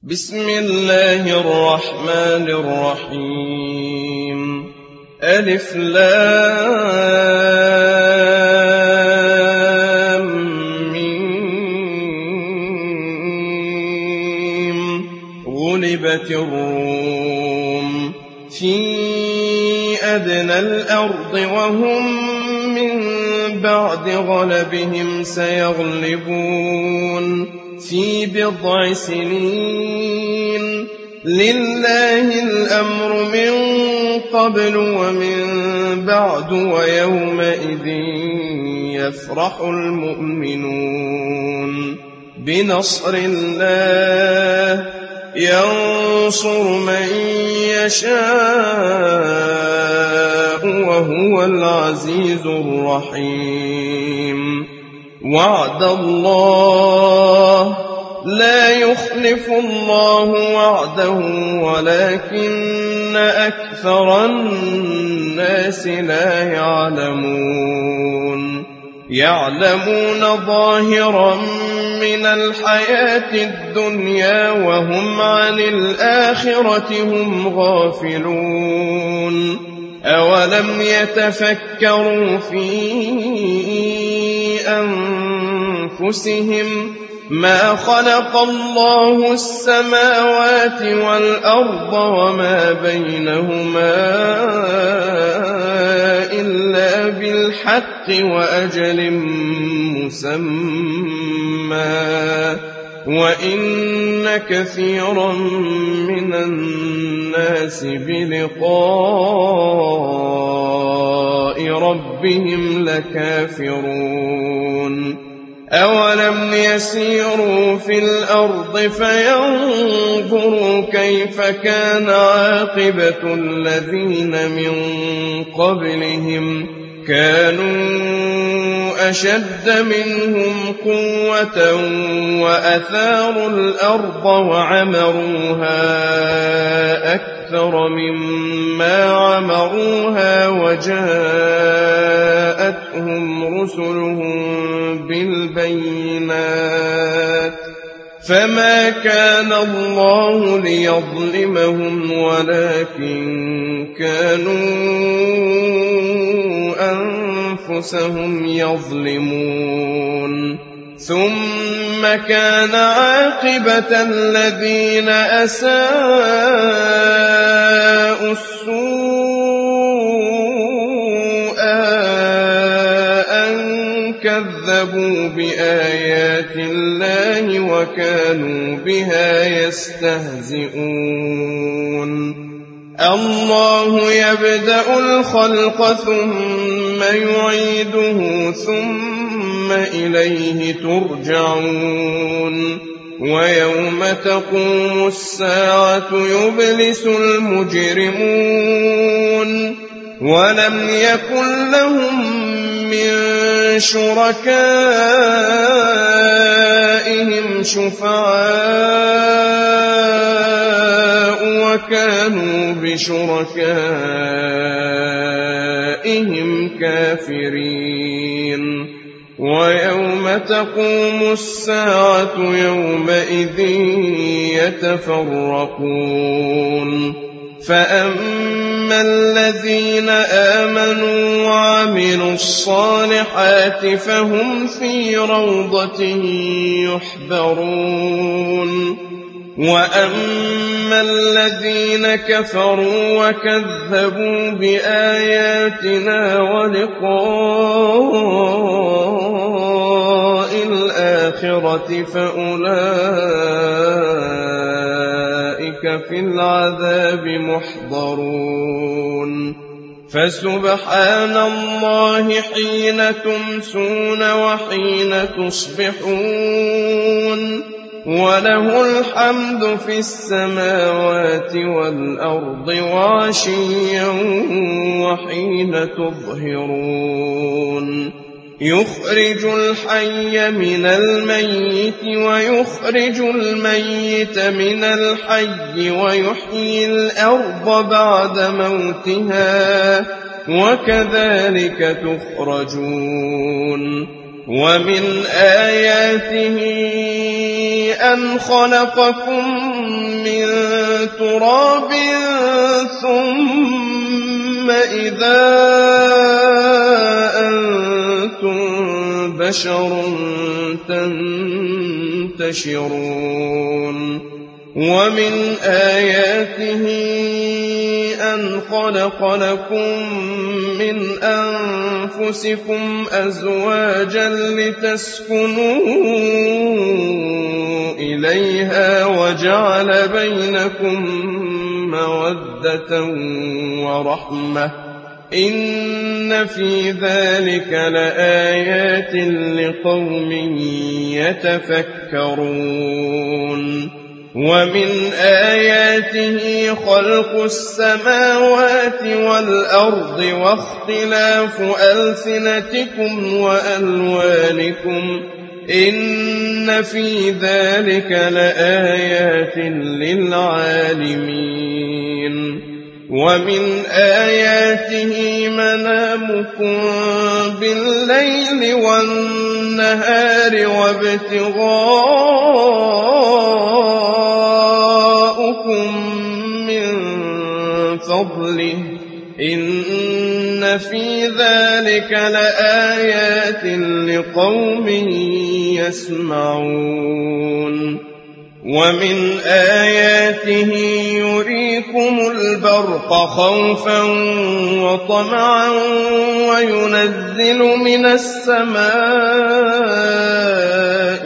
بسم الله الرحمن الرحيم ألف لام ميم غلبت الروم في أدنى الأرض وهم من بعد غلبهم سيغلبون في بضع سنين لله الأمر من قبل ومن بعد ويومئذ يفرح المؤمنون بنصر الله ينصر من يشاء وهو العزيز الرحيم وعد الله لا يخلف الله وعده ولكن أكثر الناس لا يعلمون ظاهرا من الحياة الدنيا وهم عن الآخرة هم غافلون أولم يتفكروا في أنفسهم ما خلق الله السماوات والأرض وما بينهما إلا بالحق وأجل مسمى وإن كثيرا من الناس بلقاء ربهم لكافرون أولم يسيروا في الأرض فينظروا كيف كان عاقبة الذين من قبلهم كانوا أشد منهم قوة وأثاروا الأرض وعمروها أكثر مما عمروها وجاءتهم رسلهم بالبينات فما كان الله ليظلمهم ولكن كانوا أنفسهم يظلمون ثم كان عاقبة الذين أساءوا السوء أن كذبوا بآيات الله وكانوا بها يستهزئون الله يبدأ الخلق ثم يعيده ثم إليه ترجعون ويوم تقوم الساعة يبلس المجرمون ولم يكن لهم من شركائهم شفعاء وكانوا بشركائهم كافرين ويوم تقوم الساعة يومئذ يتفرقون فأما الذين آمنوا وعملوا الصالحات فهم في روضة يحبرون وأما الذين كفروا وكذبوا بآياتنا ولقاء الآخرة فأولئك في العذاب محضرون فسبحان الله حين تمسون وحين تصبحون وله الحمد في السماوات والأرض وعشيا وحين تظهرون يخرج الحي من الميت ويخرج الميت من الحي ويحيي الأرض بعد موتها وكذلك تخرجون ومن آياته أن خلقكم من تراب ثم إذا أنتم بشر تنتشرون ومن آياته أن خلق لكم من أنفسكم أزواجا لتسكنوا إليها وجعل بينكم مودة ورحمة إن في ذلك لآيات لقوم يتفكرون ومن آياته خلق السماوات والأرض واختلاف ألسنتكم وألوانكم إن في ذلك لآيات للعالمين ومن آياته منامكم بالليل والنهار وابتغاؤكم من فضله إن في ذلك لآيات لقوم يسمعون ومن آياته يريكم البرق خوفا وطمعا وينزل من السماء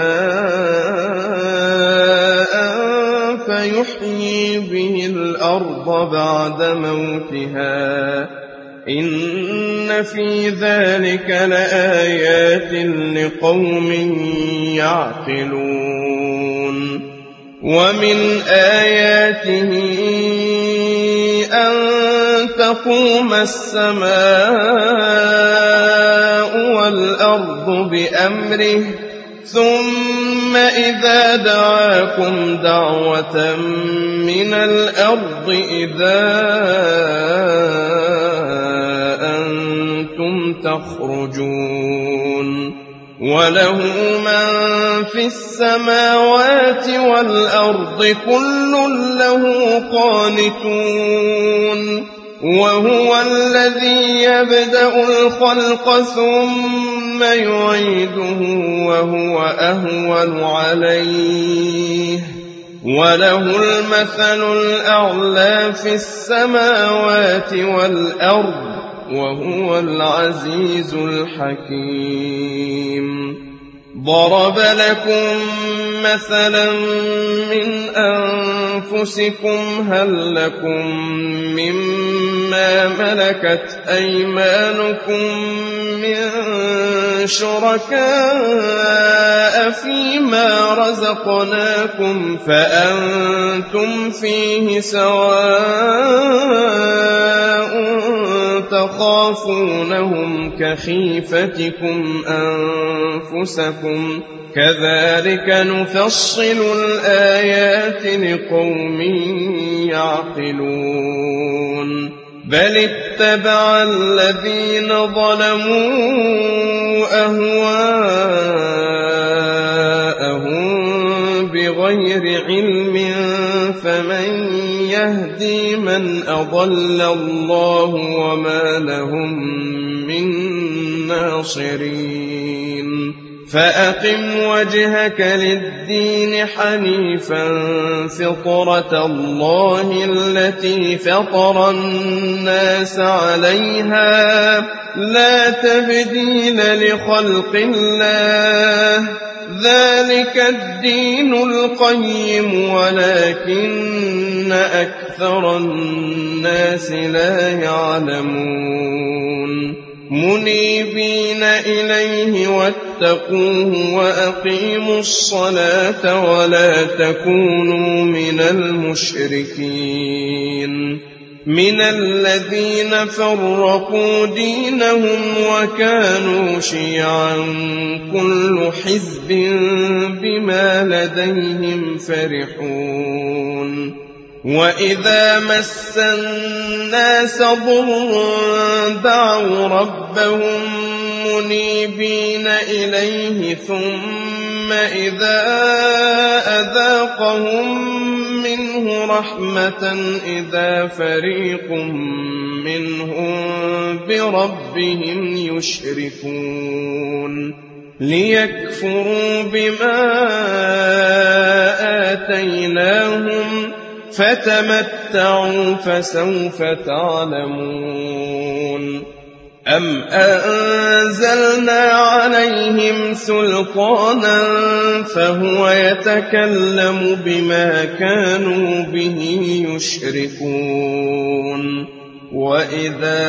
ماء فيحيي به الأرض بعد موتها إن في ذلك لآيات لقوم يعقلون ومن آياته أن تقوم السماء والأرض بأمره ثم إذا دعاكم دعوة من الأرض إذا أنتم تخرجون وله من في السماوات والأرض كل له قانتون وهو الذي يبدأ الخلق ثم يعيده وهو أهون عليه وله المثل الأعلى في السماوات والأرض وهو العزيز الحكيم ضرب لكم مثلا من أنفسكم هل لكم مما ملكت أيمانكم من شركاء فيما رزقناكم فأنتم فيه سواء تخافونهم كخيفتكم أنفسكم كذلك نفصل الآيات لقوم يعقلون بل اتبع الذين ظلموا أهواءهم بغير علم فمن يهدي من أضل الله وما لهم من ناصرين فأقم وجهك للدين حنيفا فطرة الله التي فطر الناس عليها لا تبديل لخلق الله ذلك الدين القيم ولكن أكثر الناس لا يعلمون منيبين إليه واتقوه وأقيموا الصلاة ولا تكونوا من المشركين من الذين فرقوا دينهم وكانوا شيعا كل حزب بما لديهم فرحون وإذا مس الناس ضر دعوا ربهم منيبين إليه ثم إذا أذاقهم منه رحمة إذا فريق منهم بربهم يشركون ليكفروا بما آتيناهم فتمتعوا فسوف تعلمون أم أنزلنا عليهم سلطانا فهو يتكلم بما كانوا به يشركون وإذا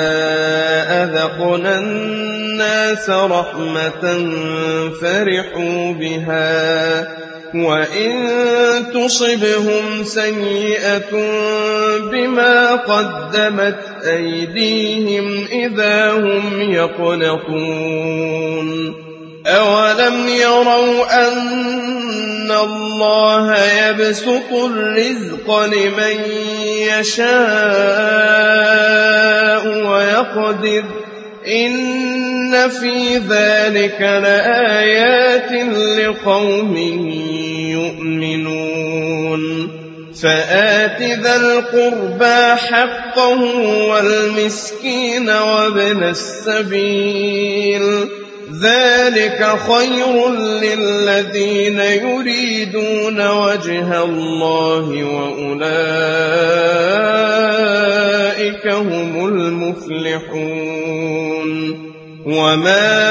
أذقنا الناس رحمة فرحوا بها وإن تصبهم سيئة بما قدمت أيديهم إذا هم يقنطون أولم يروا أن الله يبسط الرزق لمن يشاء ويقدر إن في ذلك لآيات لقوم يؤمنون فآت ذا القربى حقه والمسكين وابن السبيل ذلك خير للذين يريدون وجه الله وأولئك هم المفلحون وما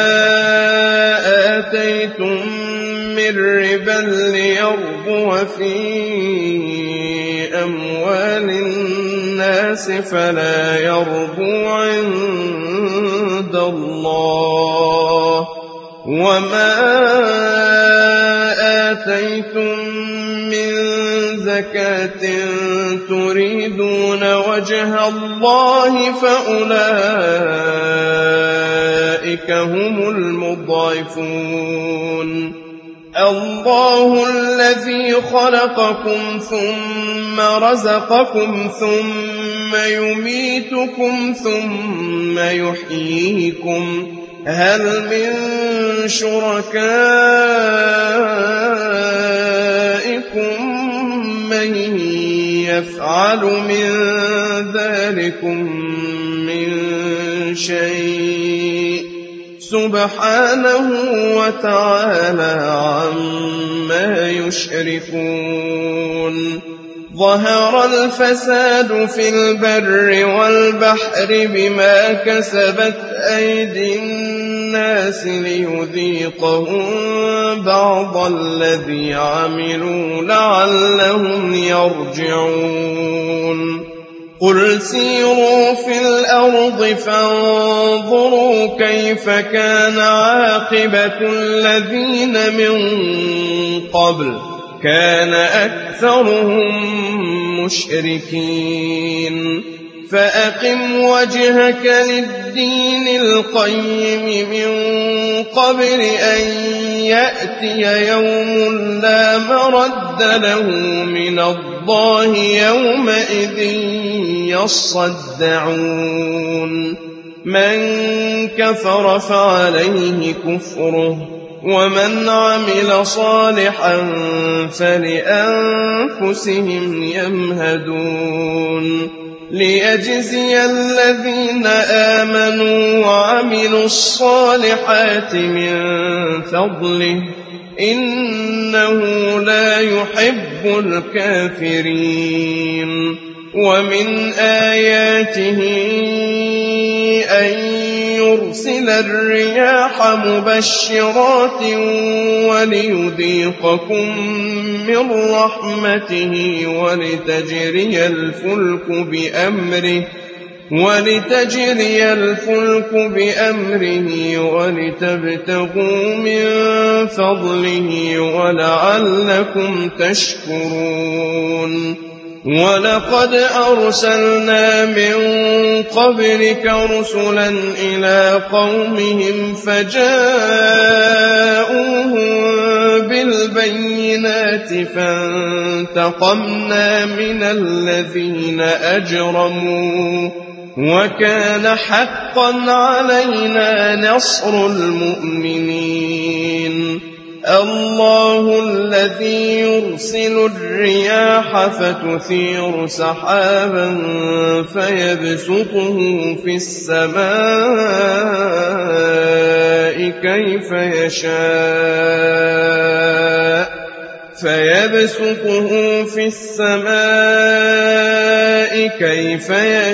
آتيتم من ربا ليربو في أموال الناس فلا يربو عند الله وما آتيتم من زكاة تريدون وجه الله فأولئك هم المضعفون الله الذي خلقكم ثم رزقكم ثم يميتكم ثم يحييكم هل من شركائكم من يفعل من ذلكم من شيء سبحانه وتعالى عما يشركون ظهر الفساد في البر والبحر بما كسبت أيدي الناس ليذيقهم بعض الذي عملوا لعلهم يرجعون قل سيروا في الأرض فانظروا كيف كان عاقبة الذين من قبل كان أكثرهم مشركين فأقم وجهك للدين القيم من قبل أن يأتي يوم لا مرد له من الله يومئذ يصدعون من كفر فعليه كفره ومن عمل صالحا فلأنفسهم يمهدون ليجزي الذين آمنوا وعملوا الصالحات من فضله إنه لا يحب الكافرين ومن آياته أن يرسل الرياح مبشرات وليذيقكم من رحمته ولتجري الفلك بأمره ولتبتغوا من فضله ولعلكم تشكرون ولقد أرسلنا من قبلك رسلا إلى قومهم فجاءوهم بالبينات فانتقمنا من الذين أجرموا وكان حقا علينا نصر المؤمنين الله الذي يرسل الرياح فتثير سحابا فيبسطه في السماء كيف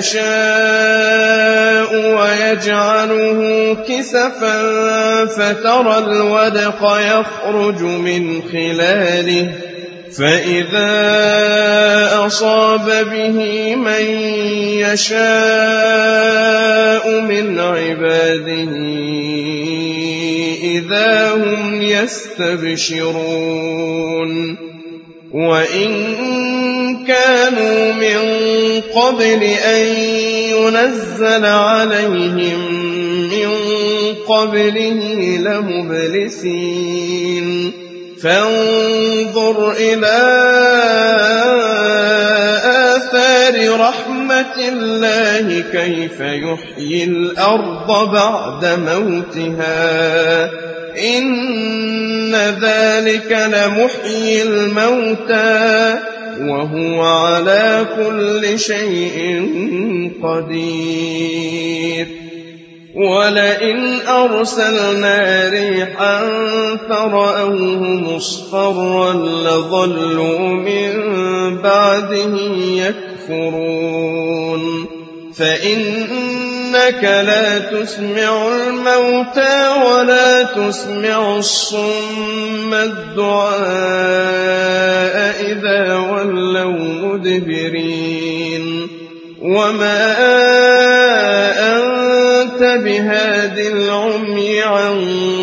يشاء ويجعله كسفا فترى الودق يخرج من خلاله فإذا أصاب به من يشاء من عباده إذا هم يستبشرون وإن كانوا من قبل أن ينزل عليهم من قبله لمبلسين فانظر إلى آثار رحمة الله كيف يحيي الأرض بعد موتها إن ذلك لمحيي الموتى وهو على كل شيء قدير ولئن أرسلنا ريحا فرأوه مصفرا لظلوا من بعده يكفرون فإنك لا تسمع الموتى ولا تسمع الصم الدعاء إذا ولوا مدبرين وما أنت بهاد العمي عن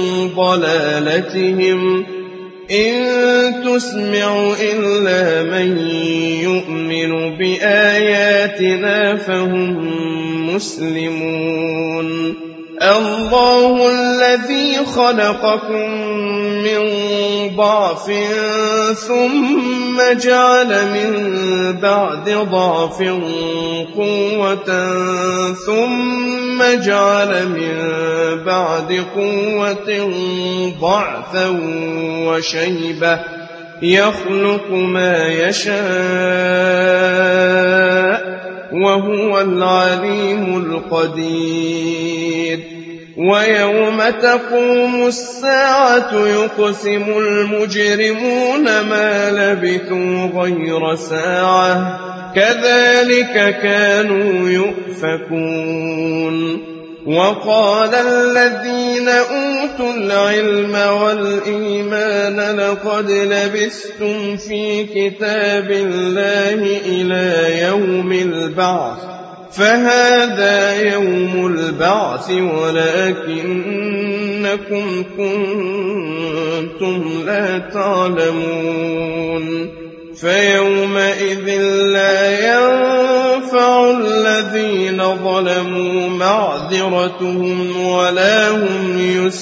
ضلالتهم إن تسمع إلا من يؤمن بآياتنا فهم مسلمون الله الذي خلقكم من ضعف ثم جعل من بعد ضعف قوة ثم جعل من بعد قوة ضعفا وشيبة يخلق ما يشاء وهو العليم القدير ويوم تقوم الساعة يقسم المجرمون ما لبثوا غير ساعة كذلك كانوا يؤفكون وقال الذين أوتوا العلم والإيمان لقد لبثتم في كتاب الله إلى يوم البعث فهذا يوم البعث ولكنكم كنتم لا تعلمون فيومئذ لا ينفع الذين ظلموا معذرتهم ولا هم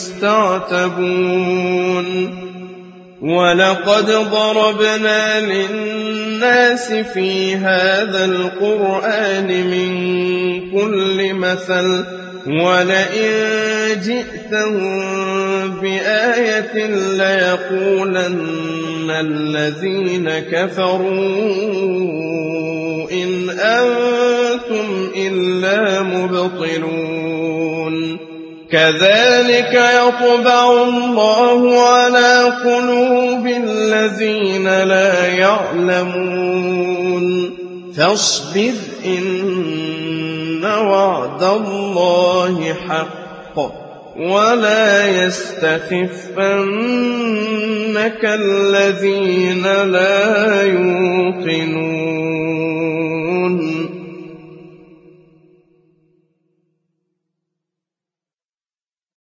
يستعتبون ولقد ضربنا للناس في هذا القرآن من كل مثل ولئن جئتهم بآية ليقولن الذين كفروا إن أنتم إلا مبطلون كذلك يطبع الله على قلوب الذين لا يعلمون فاصبر إن وعد الله حق ولا يستخفنك الذين لا يوقنون